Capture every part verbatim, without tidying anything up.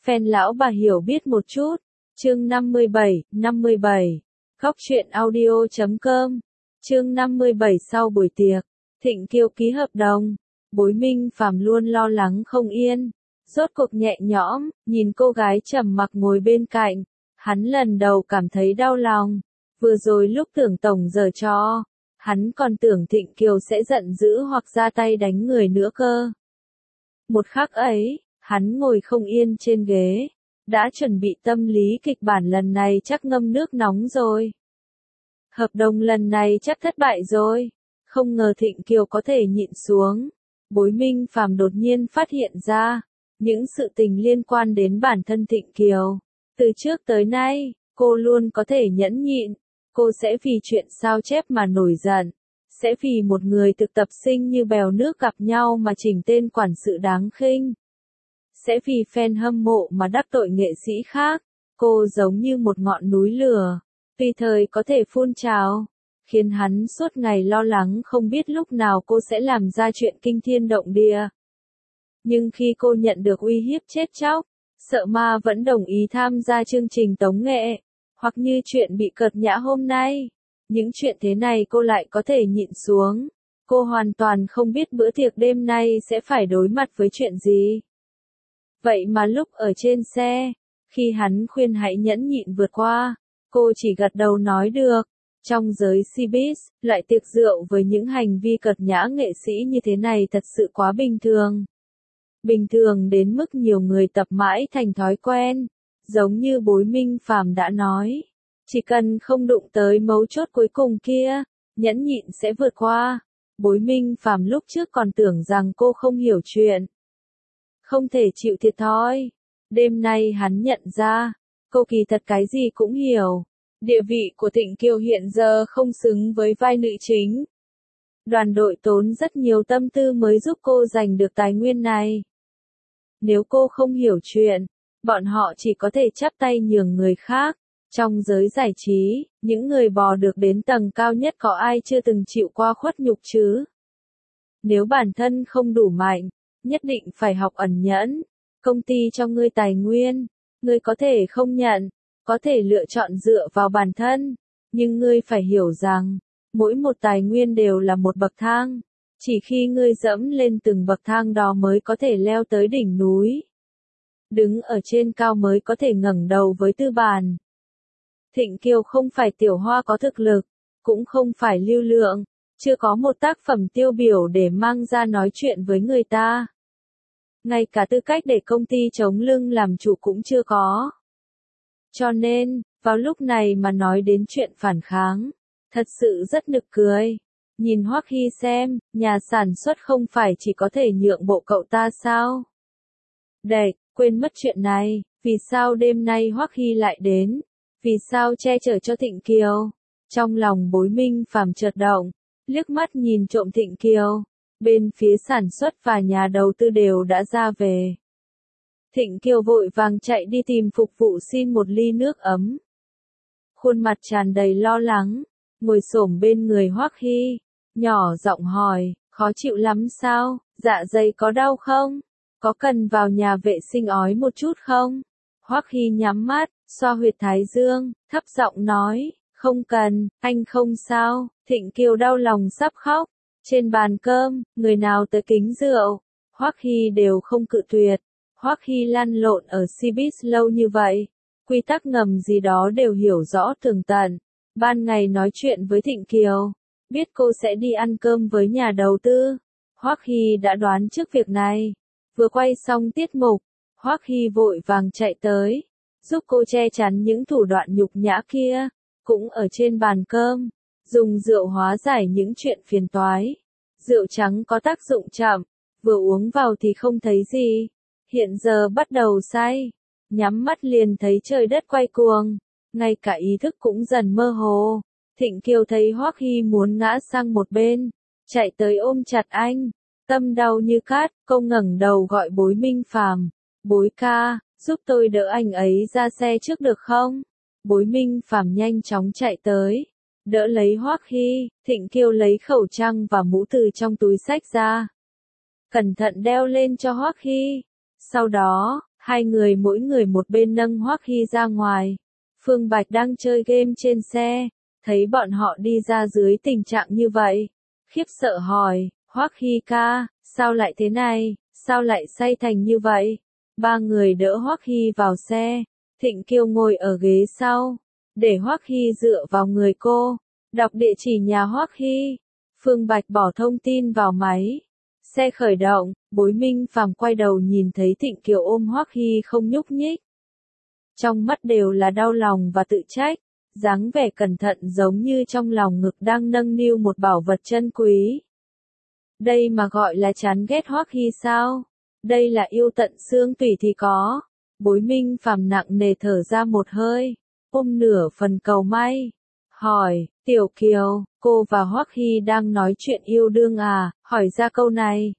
fan lão bà hiểu biết một chút. Chương năm mươi bảy, năm mươi bảy. Góc truyện audio chấm com. Chương năm mươi bảy sau buổi tiệc, Thịnh Kiều ký hợp đồng. Bối Minh Phàm luôn lo lắng không yên. Rốt cuộc nhẹ nhõm, nhìn cô gái trầm mặc ngồi bên cạnh. Hắn lần đầu cảm thấy đau lòng. Vừa rồi lúc tưởng tổng giở trò, hắn còn tưởng Thịnh Kiều sẽ giận dữ hoặc ra tay đánh người nữa cơ. Một khắc ấy, hắn ngồi không yên trên ghế. Đã chuẩn bị tâm lý kịch bản lần này chắc ngâm nước nóng rồi. Hợp đồng lần này chắc thất bại rồi. Không ngờ Thịnh Kiều có thể nhịn xuống. Bối Minh Phàm đột nhiên phát hiện ra những sự tình liên quan đến bản thân Thịnh Kiều. Từ trước tới nay, cô luôn có thể nhẫn nhịn. Cô sẽ vì chuyện sao chép mà nổi giận. Sẽ vì một người thực tập sinh như bèo nước gặp nhau mà chỉnh tên quản sự đáng khinh. Sẽ vì fan hâm mộ mà đắc tội nghệ sĩ khác. Cô giống như một ngọn núi lửa, tùy thời có thể phun trào, khiến hắn suốt ngày lo lắng không biết lúc nào cô sẽ làm ra chuyện kinh thiên động địa. Nhưng khi cô nhận được uy hiếp chết chóc, sợ ma vẫn đồng ý tham gia chương trình tống nghệ, hoặc như chuyện bị cợt nhã hôm nay. Những chuyện thế này cô lại có thể nhịn xuống. Cô hoàn toàn không biết bữa tiệc đêm nay sẽ phải đối mặt với chuyện gì. Vậy mà lúc ở trên xe, khi hắn khuyên hãy nhẫn nhịn vượt qua, cô chỉ gật đầu nói được. Trong giới showbiz, loại tiệc rượu với những hành vi cợt nhã nghệ sĩ như thế này thật sự quá bình thường. Bình thường đến mức nhiều người tập mãi thành thói quen. Giống như Bối Minh Phàm đã nói, chỉ cần không đụng tới mấu chốt cuối cùng kia, nhẫn nhịn sẽ vượt qua. Bối Minh Phàm lúc trước còn tưởng rằng cô không hiểu chuyện, không thể chịu thiệt thòi. Đêm nay hắn nhận ra, cô kỳ thật cái gì cũng hiểu. Địa vị của Thịnh Kiều hiện giờ không xứng với vai nữ chính. Đoàn đội tốn rất nhiều tâm tư mới giúp cô giành được tài nguyên này. Nếu cô không hiểu chuyện, bọn họ chỉ có thể chắp tay nhường người khác. Trong giới giải trí, những người bò được đến tầng cao nhất có ai chưa từng chịu qua khuất nhục chứ? Nếu bản thân không đủ mạnh, nhất định phải học ẩn nhẫn. Công ty cho ngươi tài nguyên, ngươi có thể không nhận, có thể lựa chọn dựa vào bản thân, nhưng ngươi phải hiểu rằng, mỗi một tài nguyên đều là một bậc thang. Chỉ khi ngươi dẫm lên từng bậc thang đó mới có thể leo tới đỉnh núi. Đứng ở trên cao mới có thể ngẩng đầu với tư bản. Thịnh Kiều không phải tiểu hoa có thực lực, cũng không phải lưu lượng, chưa có một tác phẩm tiêu biểu để mang ra nói chuyện với người ta. Ngay cả tư cách để công ty chống lưng làm chủ cũng chưa có. Cho nên, vào lúc này mà nói đến chuyện phản kháng, thật sự rất nực cười. Nhìn Hoắc Hy xem, nhà sản xuất không phải chỉ có thể nhượng bộ cậu ta sao? Đệt, quên mất chuyện này, vì sao đêm nay Hoắc Hy lại đến? Vì sao che chở cho Thịnh Kiều? Trong lòng Bối Minh Phàm chợt động, liếc mắt nhìn trộm Thịnh Kiều. Bên phía sản xuất và nhà đầu tư đều đã ra về. Thịnh Kiều vội vàng chạy đi tìm phục vụ xin một ly nước ấm. Khuôn mặt tràn đầy lo lắng, ngồi xổm bên người Hoắc Hy, nhỏ giọng hỏi, khó chịu lắm sao, dạ dày có đau không? Có cần vào nhà vệ sinh ói một chút không? Hoắc Hy nhắm mắt, xoa huyệt thái dương, thấp giọng nói, không cần, anh không sao. Thịnh Kiều đau lòng sắp khóc. Trên bàn cơm, người nào tới kính rượu, Hoắc Hy đều không cự tuyệt. Hoắc Hy lăn lộn ở showbiz lâu như vậy, quy tắc ngầm gì đó đều hiểu rõ tường tận. Ban ngày nói chuyện với Thịnh Kiều, biết cô sẽ đi ăn cơm với nhà đầu tư. Hoắc Hy đã đoán trước việc này. Vừa quay xong tiết mục, Hoắc Hy vội vàng chạy tới, giúp cô che chắn những thủ đoạn nhục nhã kia. Cũng ở trên bàn cơm, dùng rượu hóa giải những chuyện phiền toái. Rượu trắng có tác dụng chậm, vừa uống vào thì không thấy gì. Hiện giờ bắt đầu say, nhắm mắt liền thấy trời đất quay cuồng, ngay cả ý thức cũng dần mơ hồ. Thịnh Kiều thấy Hoắc Hy muốn ngã sang một bên, chạy tới ôm chặt anh, tâm đau như cát. Cô ngẩng đầu gọi Bối Minh Phàm, Bối ca, giúp tôi đỡ anh ấy ra xe trước được không? Bối Minh Phàm nhanh chóng chạy tới, đỡ lấy Hoắc Hy. Thịnh Kiều lấy khẩu trang và mũ từ trong túi xách ra, cẩn thận đeo lên cho Hoắc Hy. Sau đó, Hai người mỗi người một bên nâng Hoắc Hy ra ngoài. Phương Bạch đang chơi game trên xe, thấy bọn họ đi ra dưới tình trạng như vậy. Khiếp sợ hỏi, Hoắc Hy ca, sao lại thế này, sao lại say thành như vậy? Ba người đỡ Hoắc Hy vào xe, Thịnh Kiều ngồi ở ghế sau, để Hoắc Hy dựa vào người cô, đọc địa chỉ nhà Hoắc Hy. Phương Bạch bỏ thông tin vào máy. Xe khởi động, Bối Minh Phàm quay đầu nhìn thấy Thịnh Kiều ôm Hoắc Hy không nhúc nhích. Trong mắt đều là đau lòng và tự trách, dáng vẻ cẩn thận giống như trong lòng ngực đang nâng niu một bảo vật chân quý. Đây mà gọi là chán ghét Hoắc Hy sao? Đây là yêu tận xương tủy thì có. Bối Minh Phàm nặng nề thở ra một hơi, ôm nửa phần cầu may. Hỏi, Tiểu Kiều, cô và Hoắc Hy đang nói chuyện yêu đương à? Hỏi ra câu này.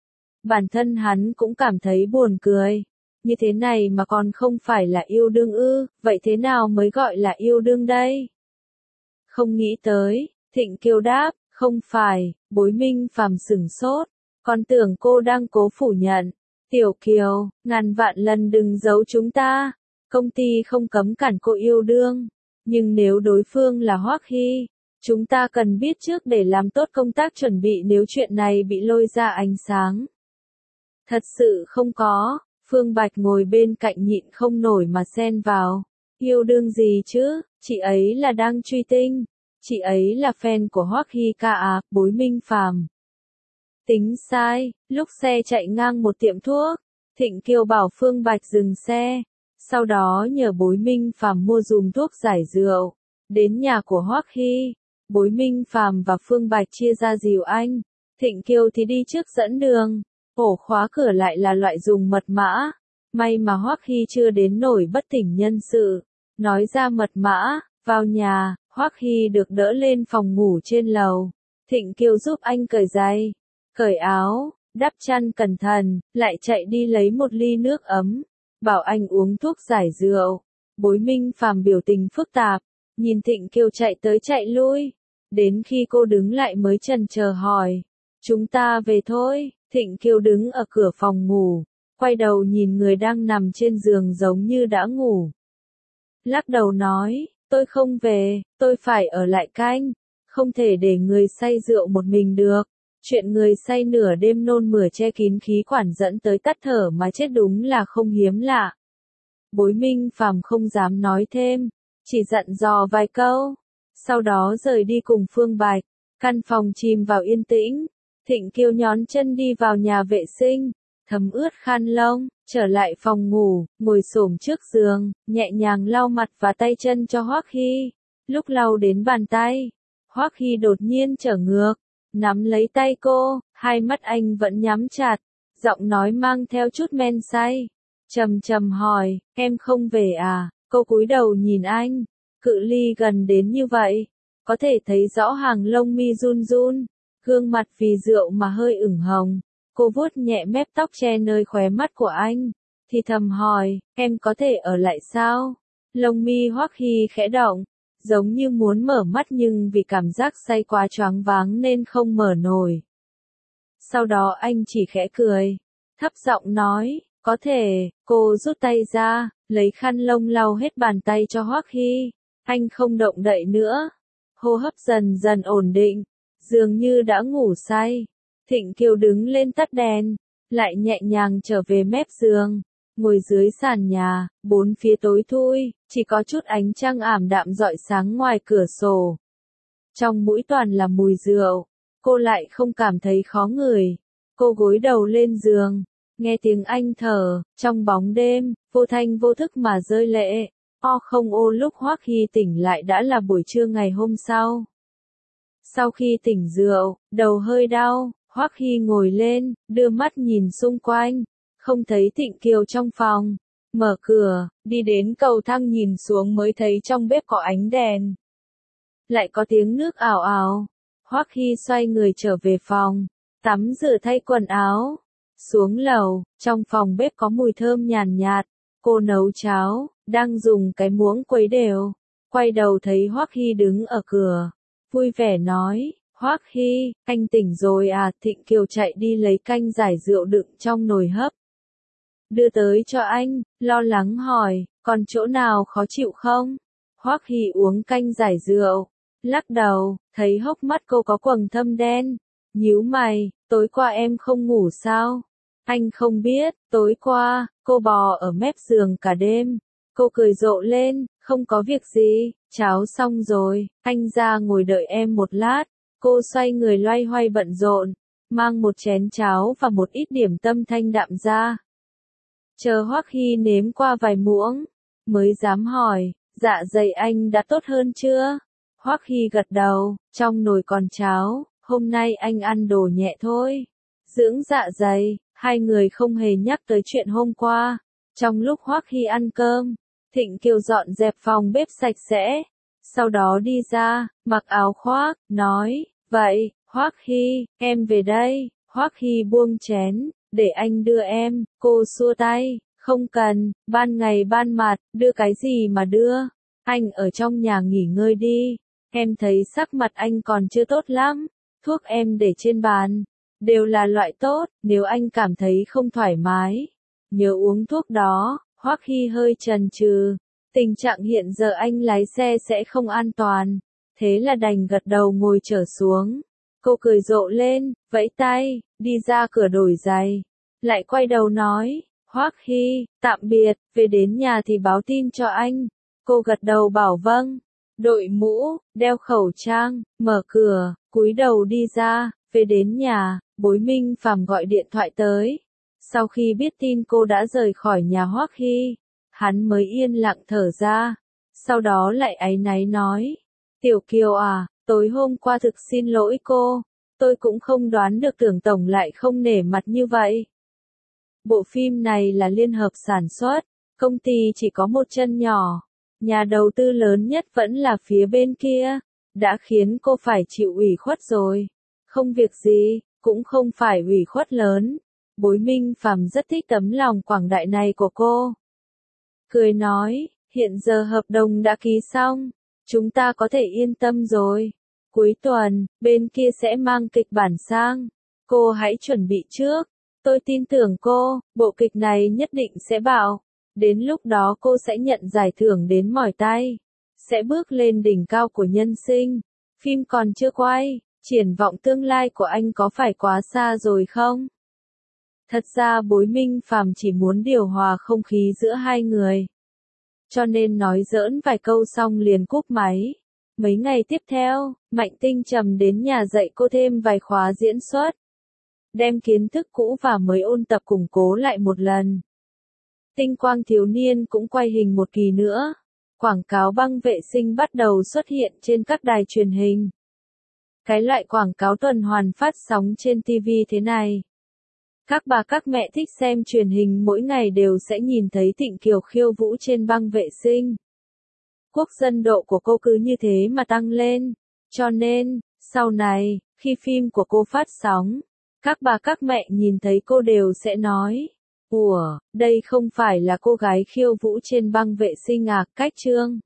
Bản thân hắn cũng cảm thấy buồn cười. Như thế này mà còn không phải là yêu đương ư, vậy thế nào mới gọi là yêu đương đây? Không nghĩ tới, Thịnh Kiều đáp, không phải. Bối Minh Phàm sửng sốt, còn tưởng cô đang cố phủ nhận. Tiểu Kiều, ngàn vạn lần đừng giấu chúng ta. Công ty không cấm cản cô yêu đương, nhưng nếu đối phương là Hoắc Hy, chúng ta cần biết trước để làm tốt công tác chuẩn bị nếu chuyện này bị lôi ra ánh sáng. Thật sự không có. Phương Bạch ngồi bên cạnh nhịn không nổi mà xen vào. Yêu đương gì chứ, chị ấy là đang truy tinh. Chị ấy là fan của Hoắc Hy ca à, Bối Minh Phàm. Tính sai, lúc xe chạy ngang một tiệm thuốc, Thịnh Kiều bảo Phương Bạch dừng xe, sau đó nhờ Bối Minh Phàm mua dùm thuốc giải rượu. Đến nhà của Hoắc Hy, Bối Minh Phàm và Phương Bạch chia ra dìu anh, Thịnh Kiều thì đi trước dẫn đường. Ổ khóa cửa lại là loại dùng mật mã, may mà Hoắc Hy chưa đến nổi bất tỉnh nhân sự. Nói ra mật mã, vào nhà, Hoắc Hy được đỡ lên phòng ngủ trên lầu. Thịnh Kiều giúp anh cởi giày, cởi áo, đắp chăn cẩn thận, lại chạy đi lấy một ly nước ấm, bảo anh uống thuốc giải rượu. Bối Minh Phàm biểu tình phức tạp, nhìn Thịnh Kiều chạy tới chạy lui, đến khi cô đứng lại mới chần chờ hỏi, chúng ta về thôi. Thịnh Kiều đứng ở cửa phòng ngủ, quay đầu nhìn người đang nằm trên giường giống như đã ngủ. Lắc đầu nói, tôi không về, tôi phải ở lại canh, không thể để người say rượu một mình được. Chuyện người say nửa đêm nôn mửa che kín khí quản dẫn tới tắt thở mà chết đúng là không hiếm lạ. Bối Minh Phàm không dám nói thêm, chỉ dặn dò vài câu, sau đó rời đi cùng Phương Bạch. Căn phòng chìm vào yên tĩnh. Thịnh Kiều nhón chân đi vào nhà vệ sinh, thấm ướt khăn lông, trở lại phòng ngủ, ngồi xổm trước giường, nhẹ nhàng lau mặt và tay chân cho Hoắc Hy. Lúc lau đến bàn tay, Hoắc Hy đột nhiên trở ngược, nắm lấy tay cô, hai mắt anh vẫn nhắm chặt, giọng nói mang theo chút men say. Trầm trầm hỏi, em không về à? Cô cúi đầu nhìn anh, cự ly gần đến như vậy, có thể thấy rõ hàng lông mi run run. Gương mặt vì rượu mà hơi ửng hồng, cô vuốt nhẹ mép tóc che nơi khóe mắt của anh, thì thầm hỏi, em có thể ở lại sao? Lông mi Hoắc Hy khẽ động, giống như muốn mở mắt nhưng vì cảm giác say quá choáng váng nên không mở nổi. Sau đó anh chỉ khẽ cười, thấp giọng nói, có thể. Cô rút tay ra, lấy khăn lông lau hết bàn tay cho Hoắc Hy. Anh không động đậy nữa, hô hấp dần dần ổn định, dường như đã ngủ say. Thịnh Kiều đứng lên tắt đèn, lại nhẹ nhàng trở về mép giường, ngồi dưới sàn nhà, bốn phía tối thui, chỉ có chút ánh trăng ảm đạm rọi sáng ngoài cửa sổ. Trong mũi toàn là mùi rượu, cô lại không cảm thấy khó ngửi. Cô gối đầu lên giường, nghe tiếng anh thở, trong bóng đêm, vô thanh vô thức mà rơi lệ. O không ô lúc Hoắc Hy tỉnh lại đã là buổi trưa ngày hôm sau. Sau khi tỉnh rượu, đầu hơi đau, Hoắc Hy ngồi lên, đưa mắt nhìn xung quanh, không thấy Thịnh Kiều trong phòng. Mở cửa, đi đến cầu thang nhìn xuống mới thấy trong bếp có ánh đèn. Lại có tiếng nước ào ào. Hoắc Hy xoay người trở về phòng, tắm rửa thay quần áo. Xuống lầu, trong phòng bếp có mùi thơm nhàn nhạt. Cô nấu cháo, đang dùng cái muỗng quấy đều. Quay đầu thấy Hoắc Hy đứng ở cửa, vui vẻ nói, Hoắc Hy, anh tỉnh rồi à? Thịnh Kiều chạy đi lấy canh giải rượu đựng trong nồi hấp. đưa tới cho anh, lo lắng hỏi, còn chỗ nào khó chịu không? Hoắc Hy uống canh giải rượu, lắc đầu, thấy hốc mắt cô có quầng thâm đen, nhíu mày, tối qua em không ngủ sao? Anh không biết, tối qua, cô bò ở mép giường cả đêm. Cô cười rộ lên, không có việc gì, cháo xong rồi, anh ra ngồi đợi em một lát. Cô xoay người loay hoay bận rộn, mang một chén cháo và một ít điểm tâm thanh đạm ra. Chờ Hoắc Hy nếm qua vài muỗng, mới dám hỏi, dạ dày anh đã tốt hơn chưa? Hoắc Hy gật đầu, trong nồi còn cháo, hôm nay anh ăn đồ nhẹ thôi. Dưỡng dạ dày, hai người không hề nhắc tới chuyện hôm qua. Trong lúc Hoắc Hy ăn cơm, Thịnh Kiều dọn dẹp phòng bếp sạch sẽ, sau đó đi ra, mặc áo khoác, nói, vậy, Hoắc Hy, em về đây. Hoắc Hy buông chén, để anh đưa em. Cô xua tay, không cần, ban ngày ban mặt, đưa cái gì mà đưa, anh ở trong nhà nghỉ ngơi đi. Em thấy sắc mặt anh còn chưa tốt lắm, thuốc em để trên bàn, đều là loại tốt, nếu anh cảm thấy không thoải mái, nhớ uống thuốc đó. Hoắc Hy hơi chần chừ, tình trạng hiện giờ anh lái xe sẽ không an toàn, thế là đành gật đầu ngồi trở xuống. Cô cười rộ lên, vẫy tay, đi ra cửa đổi giày, lại quay đầu nói, Hoắc Hy, tạm biệt, về đến nhà thì báo tin cho anh. Cô gật đầu bảo vâng, đội mũ, đeo khẩu trang, mở cửa, cúi đầu đi ra. Về đến nhà, Bối Minh Phàm gọi điện thoại tới. Sau khi biết tin cô đã rời khỏi nhà Hoắc Hy, hắn mới yên lặng thở ra, sau đó lại áy náy nói, Tiểu Kiều à, tối hôm qua thực xin lỗi cô, tôi cũng không đoán được Tưởng tổng lại không nể mặt như vậy. Bộ phim này là liên hợp sản xuất, công ty chỉ có một chân nhỏ, nhà đầu tư lớn nhất vẫn là phía bên kia, đã khiến cô phải chịu ủy khuất rồi. Không việc gì, cũng không phải ủy khuất lớn. Bối Minh Phàm rất thích tấm lòng quảng đại này của cô. Cười nói, hiện giờ hợp đồng đã ký xong, chúng ta có thể yên tâm rồi. Cuối tuần, bên kia sẽ mang kịch bản sang, cô hãy chuẩn bị trước. Tôi tin tưởng cô, bộ kịch này nhất định sẽ bạo. Đến lúc đó cô sẽ nhận giải thưởng đến mỏi tay, sẽ bước lên đỉnh cao của nhân sinh. Phim còn chưa quay, triển vọng tương lai của anh có phải quá xa rồi không? Thật ra Bối Minh Phàm chỉ muốn điều hòa không khí giữa hai người, cho nên nói giỡn vài câu xong liền cúp máy. Mấy ngày tiếp theo, Mạnh Tinh Trầm đến nhà dạy cô thêm vài khóa diễn xuất, đem kiến thức cũ và mới ôn tập củng cố lại một lần. Tinh Quang Thiếu Niên cũng quay hình một kỳ nữa. Quảng cáo băng vệ sinh bắt đầu xuất hiện trên các đài truyền hình. Cái loại quảng cáo tuần hoàn phát sóng trên ti vi thế này, các bà các mẹ thích xem truyền hình mỗi ngày đều sẽ nhìn thấy Thịnh Kiều khiêu vũ trên băng vệ sinh. Quốc dân độ của cô cứ như thế mà tăng lên, cho nên, sau này, khi phim của cô phát sóng, các bà các mẹ nhìn thấy cô đều sẽ nói, ủa, đây không phải là cô gái khiêu vũ trên băng vệ sinh à, Cách Trương.